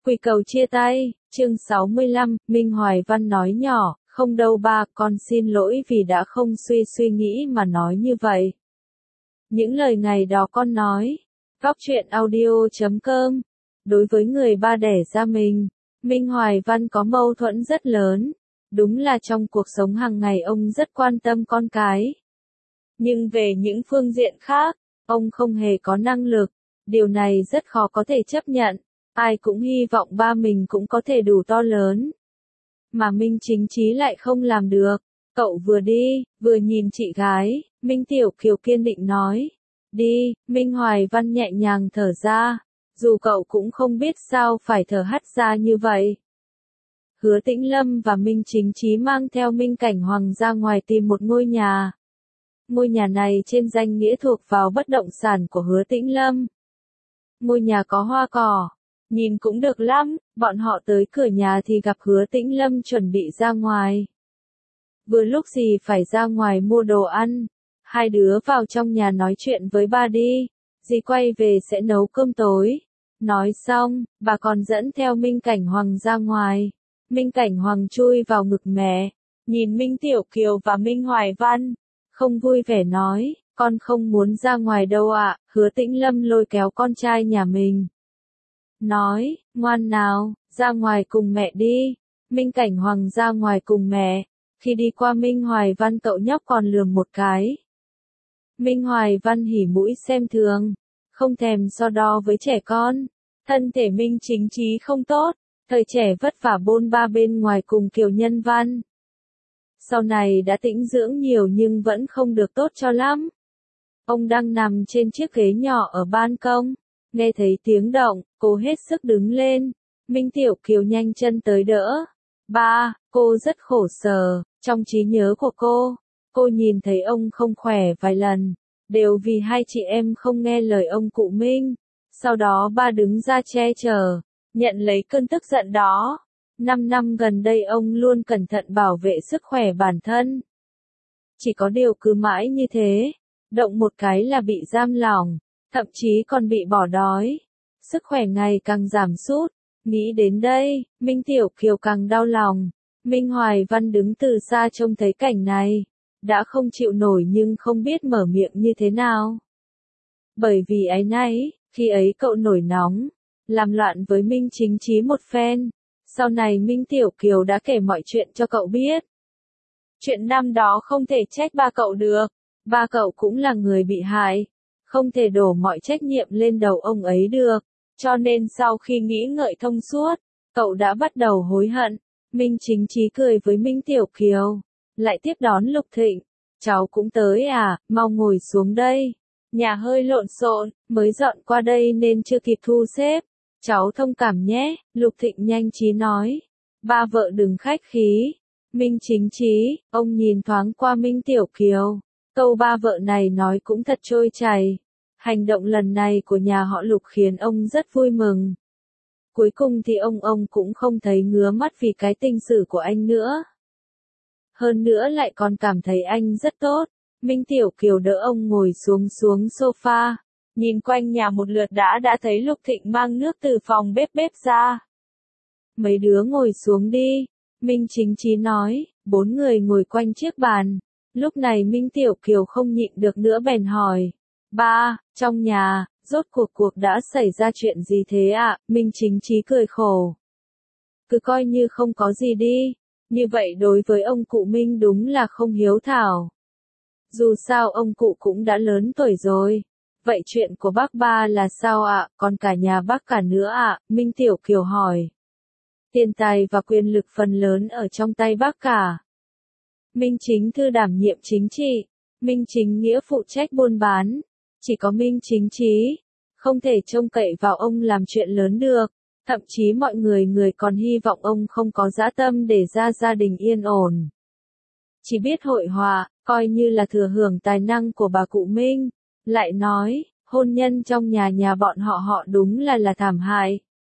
Quỳ cầu chia tay, chương 65, Minh Hoài Văn nói nhỏ, không đâu ba, con xin lỗi vì đã không suy nghĩ mà nói như vậy. Những lời ngày đó con nói. Góc truyện audio.com. Đối với người ba đẻ ra mình, Minh Hoài Văn có mâu thuẫn rất lớn. Đúng là trong cuộc sống hàng ngày ông rất quan tâm con cái. Nhưng về những phương diện khác, ông không hề có năng lực. Điều này rất khó có thể chấp nhận. Ai cũng hy vọng ba mình cũng có thể đủ to lớn. Mà Minh Chính Chí lại không làm được. Cậu vừa đi, vừa nhìn chị gái, Minh Tiểu Kiều kiên định nói. Đi, Minh Hoài Văn nhẹ nhàng thở ra. Dù cậu cũng không biết sao phải thở hắt ra như vậy. Hứa Tĩnh Lâm và Minh Chính Chí mang theo Minh Cảnh Hoàng ra ngoài tìm một ngôi nhà. Ngôi nhà này trên danh nghĩa thuộc vào bất động sản của Hứa Tĩnh Lâm. Ngôi nhà có hoa cỏ. Nhìn cũng được lắm, bọn họ tới cửa nhà thì gặp Hứa Tĩnh Lâm chuẩn bị ra ngoài. Vừa lúc gì phải ra ngoài mua đồ ăn, hai đứa vào trong nhà nói chuyện với ba đi, dì quay về sẽ nấu cơm tối. Nói xong, bà còn dẫn theo Minh Cảnh Hoàng ra ngoài. Minh Cảnh Hoàng chui vào ngực mẹ, nhìn Minh Tiểu Kiều và Minh Hoài Văn, không vui vẻ nói, con không muốn ra ngoài đâu ạ. Hứa Tĩnh Lâm lôi kéo con trai nhà mình. Nói, ngoan nào, ra ngoài cùng mẹ đi. Minh Cảnh Hoàng ra ngoài cùng mẹ. Khi đi qua Minh Hoài Văn cậu nhóc còn lườm một cái. Minh Hoài Văn hỉ mũi xem thường, không thèm so đo với trẻ con. Thân thể Minh Chính Chí không tốt, thời trẻ vất vả bôn ba bên ngoài cùng Kiều Nhân Văn. Sau này đã tĩnh dưỡng nhiều nhưng vẫn không được tốt cho lắm. Ông đang nằm trên chiếc ghế nhỏ ở ban công. Nghe thấy tiếng động, cô hết sức đứng lên. Minh Tiểu Kiều nhanh chân tới đỡ. Ba, cô rất khổ sở. Trong trí nhớ của cô nhìn thấy ông không khỏe vài lần. Đều vì hai chị em không nghe lời ông cụ Minh. Sau đó ba đứng ra che chở, nhận lấy cơn tức giận đó. 5 năm gần đây ông luôn cẩn thận bảo vệ sức khỏe bản thân. Chỉ có điều cứ mãi như thế, động một cái là bị giam lỏng. Thậm chí còn bị bỏ đói. Sức khỏe ngày càng giảm sút. Nghĩ đến đây, Minh Tiểu Kiều càng đau lòng. Minh Hoài Văn đứng từ xa trông thấy cảnh này. Đã không chịu nổi nhưng không biết mở miệng như thế nào. Bởi vì áy náy, khi ấy cậu nổi nóng, làm loạn với Minh Chính Chí một phen. Sau này Minh Tiểu Kiều đã kể mọi chuyện cho cậu biết. Chuyện năm đó không thể trách ba cậu được. Ba cậu cũng là người bị hại. Không thể đổ mọi trách nhiệm lên đầu ông ấy được. Cho nên sau khi nghĩ ngợi thông suốt, cậu đã bắt đầu hối hận. Minh Chính Chí cười với Minh Tiểu Kiều. Lại tiếp đón Lục Thịnh. Cháu cũng tới à, mau ngồi xuống đây. Nhà hơi lộn xộn, mới dọn qua đây nên chưa kịp thu xếp. Cháu thông cảm nhé, Lục Thịnh nhanh trí nói. Ba vợ đừng khách khí. Minh Chính Chí, ông nhìn thoáng qua Minh Tiểu Kiều. Câu ba vợ này nói cũng thật trôi chảy. Hành động lần này của nhà họ Lục khiến ông rất vui mừng. Cuối cùng thì ông cũng không thấy ngứa mắt vì cái tình sử của anh nữa. Hơn nữa lại còn cảm thấy anh rất tốt. Minh Tiểu Kiều đỡ ông ngồi xuống sofa. Nhìn quanh nhà một lượt đã thấy Lục Thịnh mang nước từ phòng bếp ra. Mấy đứa ngồi xuống đi. Minh Chính Chí nói. 4 người ngồi quanh chiếc bàn. Lúc này Minh Tiểu Kiều không nhịn được nữa bèn hỏi. Ba, trong nhà, rốt cuộc đã xảy ra chuyện gì thế ạ? Minh Chính Chí cười khổ. Cứ coi như không có gì đi. Như vậy đối với ông cụ Minh đúng là không hiếu thảo. Dù sao ông cụ cũng đã lớn tuổi rồi. Vậy chuyện của bác ba là sao ạ? Còn cả nhà bác cả nữa ạ? Minh Tiểu Kiều hỏi. Tiền tài và quyền lực phần lớn ở trong tay bác cả. Minh Chính Thư đảm nhiệm chính trị. Minh Chính Nghĩa phụ trách buôn bán. Chỉ có Minh Chính Chí, không thể trông cậy vào ông làm chuyện lớn được. Thậm chí mọi người còn hy vọng ông không có dã tâm để ra gia đình yên ổn. Chỉ biết hội họa, coi như là thừa hưởng tài năng của bà cụ Minh. Lại nói, hôn nhân trong nhà bọn họ đúng là thảm hại.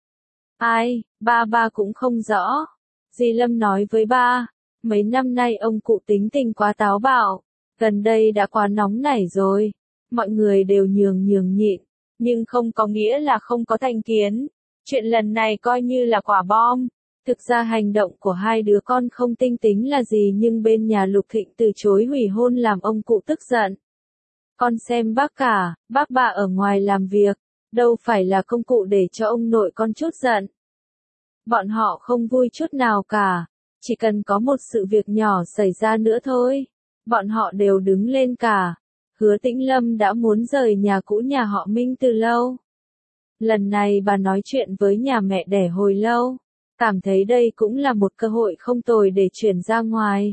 Ai, ba cũng không rõ. Dì Lâm nói với ba, mấy năm nay ông cụ tính tình quá táo bạo. Gần đây đã quá nóng nảy rồi. Mọi người đều nhường nhịn, nhưng không có nghĩa là không có thành kiến. Chuyện lần này coi như là quả bom. Thực ra hành động của hai đứa con không tinh tính là gì nhưng bên nhà Lục Thịnh từ chối hủy hôn làm ông cụ tức giận. Con xem bác cả, bác bà ở ngoài làm việc, đâu phải là công cụ để cho ông nội con chút giận. Bọn họ không vui chút nào cả, chỉ cần có một sự việc nhỏ xảy ra nữa thôi, bọn họ đều đứng lên cả. Hứa Tĩnh Lâm đã muốn rời nhà cũ nhà họ Minh từ lâu. Lần này bà nói chuyện với nhà mẹ đẻ hồi lâu, cảm thấy đây cũng là một cơ hội không tồi để chuyển ra ngoài.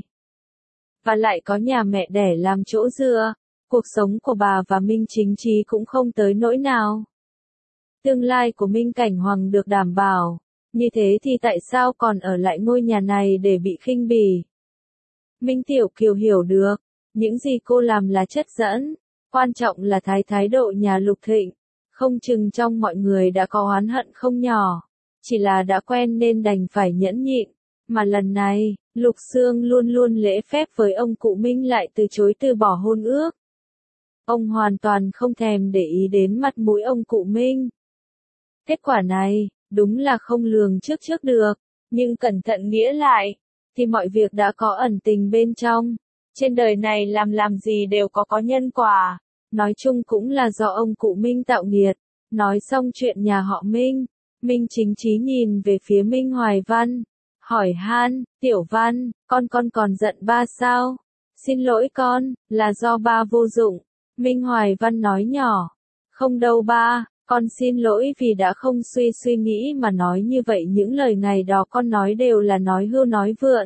Và lại có nhà mẹ đẻ làm chỗ dựa, cuộc sống của bà và Minh Chính Chí cũng không tới nỗi nào. Tương lai của Minh Cảnh Hoàng được đảm bảo, như thế thì tại sao còn ở lại ngôi nhà này để bị khinh bỉ? Minh Tiểu Kiều hiểu được, những gì cô làm là chất dẫn, quan trọng là thái độ nhà Lục Thịnh, không chừng trong mọi người đã có oán hận không nhỏ, chỉ là đã quen nên đành phải nhẫn nhịn, mà lần này, Lục Xương luôn luôn lễ phép với ông cụ Minh lại từ chối từ bỏ hôn ước. Ông hoàn toàn không thèm để ý đến mặt mũi ông cụ Minh. Kết quả này, đúng là không lường trước được, nhưng cẩn thận nghĩa lại, thì mọi việc đã có ẩn tình bên trong. Trên đời này làm gì đều có nhân quả, nói chung cũng là do ông cụ Minh tạo nghiệt. Nói xong chuyện nhà họ Minh, Minh Chính Chí nhìn về phía Minh Hoài Văn, hỏi han, Tiểu Văn, con còn giận ba sao? Xin lỗi con, là do ba vô dụng. Minh Hoài Văn nói nhỏ, không đâu ba, con xin lỗi vì đã không suy nghĩ mà nói như vậy, những lời ngày đó con nói đều là nói hưu nói vượn.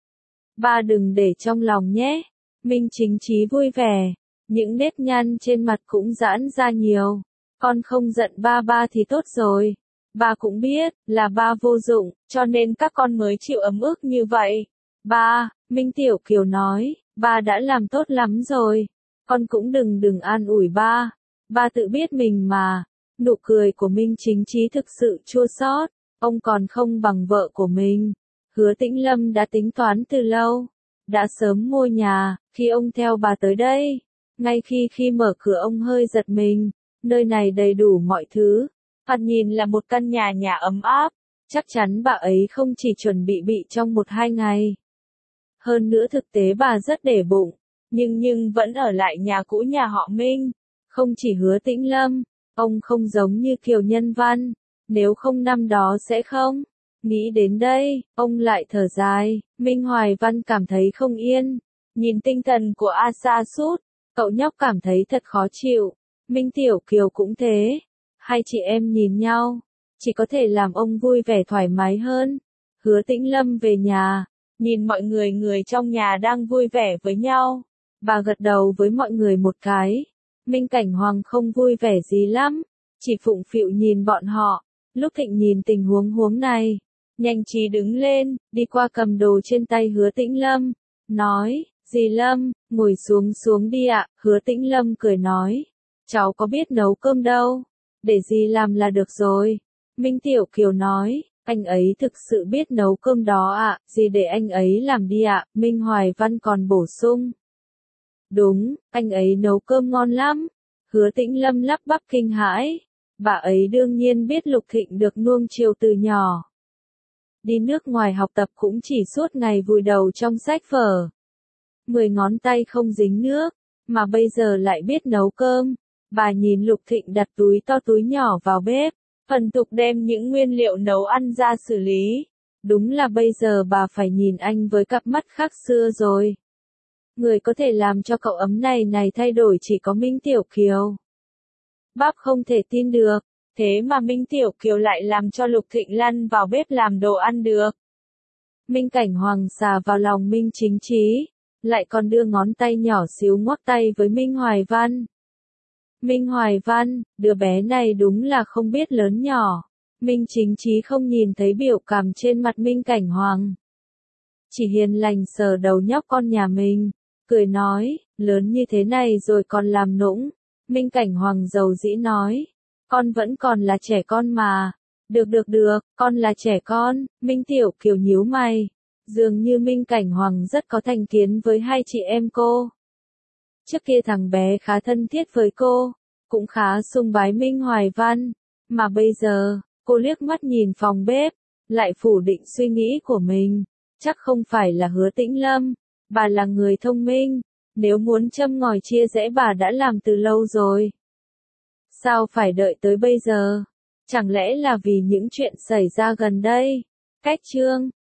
Ba đừng để trong lòng nhé. Minh Chính Chí vui vẻ, những nếp nhăn trên mặt cũng giãn ra nhiều. Con không giận ba thì tốt rồi. Ba cũng biết là ba vô dụng, cho nên các con mới chịu ấm ức như vậy. Ba, Minh Tiểu Kiều nói, ba đã làm tốt lắm rồi. Con cũng đừng an ủi ba. Ba tự biết mình mà. Nụ cười của Minh Chính Chí thực sự chua xót. Ông còn không bằng vợ của mình. Hứa Tĩnh Lâm đã tính toán từ lâu. Đã sớm mua nhà, khi ông theo bà tới đây. Ngay khi mở cửa ông hơi giật mình. Nơi này đầy đủ mọi thứ. Thoạt nhìn là một căn nhà ấm áp. Chắc chắn bà ấy không chỉ chuẩn bị trong 1-2 ngày. Hơn nữa thực tế bà rất để bụng. Nhưng vẫn ở lại nhà cũ nhà họ Minh. Không chỉ Hứa Tĩnh Lâm, ông không giống như Kiều Nhân Văn. Nếu không năm đó sẽ không. Nghĩ đến đây, ông lại thở dài. Minh Hoài Văn cảm thấy không yên. Nhìn tinh thần của A Sa Sút, cậu nhóc cảm thấy thật khó chịu. Minh Tiểu Kiều cũng thế. Hai chị em nhìn nhau, chỉ có thể làm ông vui vẻ thoải mái hơn. Hứa Tĩnh Lâm về nhà, nhìn mọi người trong nhà đang vui vẻ với nhau. Bà gật đầu với mọi người một cái. Minh Cảnh Hoàng không vui vẻ gì lắm, chỉ phụng phịu nhìn bọn họ. Lúc Thịnh nhìn tình huống này, nhanh trí đứng lên, đi qua cầm đồ trên tay Hứa Tĩnh Lâm, nói, dì Lâm, ngồi xuống đi ạ. Hứa Tĩnh Lâm cười nói, cháu có biết nấu cơm đâu, để dì làm là được rồi. Minh Tiểu Kiều nói, anh ấy thực sự biết nấu cơm đó ạ, dì để anh ấy làm đi ạ. Minh Hoài Văn còn bổ sung, đúng, anh ấy nấu cơm ngon lắm. Hứa Tĩnh Lâm lắp bắp kinh hãi, bà ấy đương nhiên biết Lục Thịnh được nuông chiều từ nhỏ. Đi nước ngoài học tập cũng chỉ suốt ngày vùi đầu trong sách vở. 10 ngón tay không dính nước, mà bây giờ lại biết nấu cơm. Bà nhìn Lục Thịnh đặt túi to túi nhỏ vào bếp, phần tục đem những nguyên liệu nấu ăn ra xử lý. Đúng là bây giờ bà phải nhìn anh với cặp mắt khác xưa rồi. Người có thể làm cho cậu ấm này thay đổi chỉ có Minh Tiểu Kiều. Bác không thể tin được, thế mà Minh Tiểu Kiều lại làm cho Lục Thịnh lăn vào bếp làm đồ ăn được. Minh Cảnh Hoàng xà vào lòng Minh Chính Chí, lại còn đưa ngón tay nhỏ xíu ngoắc tay với Minh Hoài Văn. Minh Hoài Văn, đứa bé này đúng là không biết lớn nhỏ. Minh Chính Chí không nhìn thấy biểu cảm trên mặt Minh Cảnh Hoàng. Chỉ hiền lành sờ đầu nhóc con nhà mình, cười nói, lớn như thế này rồi còn làm nũng. Minh Cảnh Hoàng dầu dĩ nói, con vẫn còn là trẻ con mà. Được, con là trẻ con. Minh Tiểu Kiều nhíu mày. Dường như Minh Cảnh Hoàng rất có thành kiến với hai chị em cô. Trước kia thằng bé khá thân thiết với cô, cũng khá sùng bái Minh Hoài Văn, mà bây giờ, Cô liếc mắt nhìn phòng bếp, lại phủ định suy nghĩ của mình. Chắc không phải là Hứa Tĩnh Lâm, bà là người thông minh, nếu muốn châm ngòi chia rẽ bà đã làm từ lâu rồi. Sao phải đợi tới bây giờ? Chẳng lẽ là vì những chuyện xảy ra gần đây? Cách chương